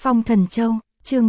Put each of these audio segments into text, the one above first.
Phong Thần Châu, chương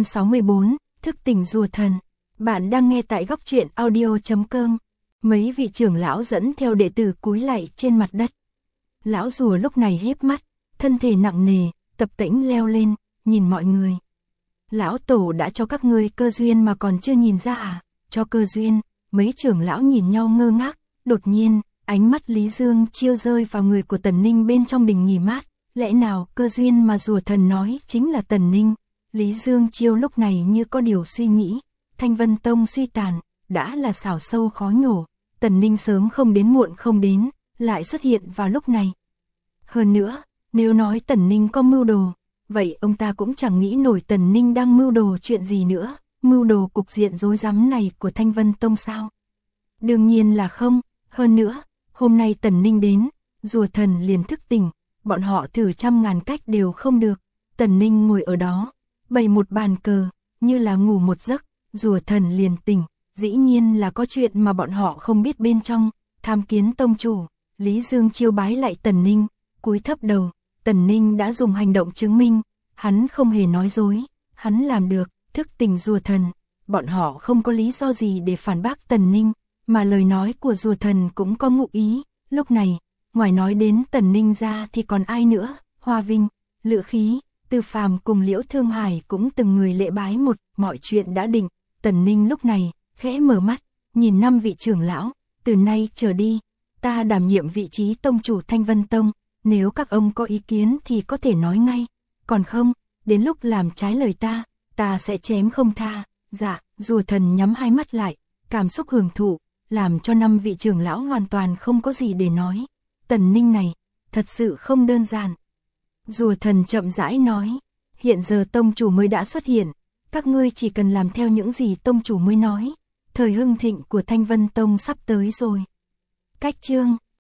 764, thức tỉnh rùa thần. Bạn đang nghe tại góc truyện audio.com. Mấy vị trưởng lão dẫn theo đệ tử cúi lạy trên mặt đất. Lão rùa lúc này híp mắt, thân thể nặng nề, tập tễnh leo lên, nhìn mọi người. Lão tổ đã cho các ngươi cơ duyên mà còn chưa nhìn ra à? Cho cơ duyên, mấy trưởng lão nhìn nhau ngơ ngác, đột nhiên, ánh mắt Lý Dương Chiêu rơi vào người của Tần Ninh bên trong đình nghỉ mát. Lẽ nào cơ duyên mà rùa thần nói chính là Tần Ninh? Lý Dương Chiêu lúc này như có điều suy nghĩ. Thanh Vân Tông suy tàn, đã là xảo sâu khó nhổ. Tần Ninh sớm không đến muộn không đến, lại xuất hiện vào lúc này. Hơn nữa, nếu nói Tần Ninh có mưu đồ, vậy ông ta cũng chẳng nghĩ nổi Tần Ninh đang mưu đồ chuyện gì nữa. Mưu đồ cục diện rối rắm này của Thanh Vân Tông sao? Đương nhiên là không. Hơn nữa, hôm nay Tần Ninh đến, rùa thần liền thức tỉnh. Bọn họ thử trăm ngàn cách đều không được. Tần Ninh ngồi ở đó, bày một bàn cờ, như là ngủ một giấc, rùa thần liền tỉnh. Dĩ nhiên là có chuyện mà bọn họ không biết bên trong. Tham kiến tông chủ, Lý Dương Chiêu bái lại Tần Ninh, cúi thấp đầu. Tần Ninh đã dùng hành động chứng minh, hắn không hề nói dối, hắn làm được, thức tỉnh rùa thần. Bọn họ không có lý do gì để phản bác Tần Ninh, mà lời nói của rùa thần cũng có ngụ ý. Lúc này, ngoài nói đến Tần Ninh ra thì còn ai nữa? Hoa Vinh, Lữ Khí, Tư Phàm cùng Liễu Thương Hải cũng từng người lễ bái một, mọi chuyện đã định. Tần Ninh lúc này, khẽ mở mắt, nhìn 5 vị trưởng lão, từ nay trở đi, ta đảm nhiệm vị trí tông chủ Thanh Vân Tông, nếu các ông có ý kiến thì có thể nói ngay, còn không, đến lúc làm trái lời ta sẽ chém không tha. Dạ, rùa thần nhắm hai mắt lại, cảm xúc hưởng thụ, làm cho 5 vị trưởng lão hoàn toàn không có gì để nói. Tần Ninh này, thật sự không đơn giản. Rùa thần chậm rãi nói, hiện giờ tông chủ mới đã xuất hiện, các ngươi chỉ cần làm theo những gì tông chủ mới nói, thời hưng thịnh của Thanh Vân Tông sắp tới rồi. Cách chương,